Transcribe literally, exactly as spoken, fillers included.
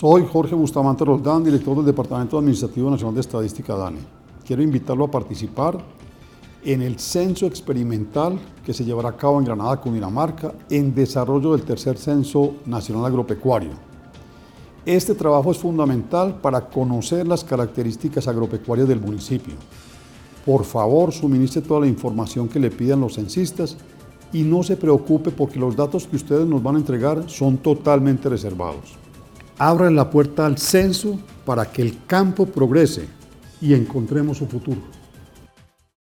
Soy Jorge Bustamante Roldán, director del Departamento Administrativo Nacional de Estadística DANE. Quiero invitarlo a participar en el censo experimental que se llevará a cabo en Granada, Cundinamarca, en desarrollo del tercer Censo Nacional Agropecuario. Este trabajo es fundamental para conocer las características agropecuarias del municipio. Por favor, suministre toda la información que le pidan los censistas y no se preocupe porque los datos que ustedes nos van a entregar son totalmente reservados. Abran la puerta al censo para que el campo progrese y encontremos su futuro.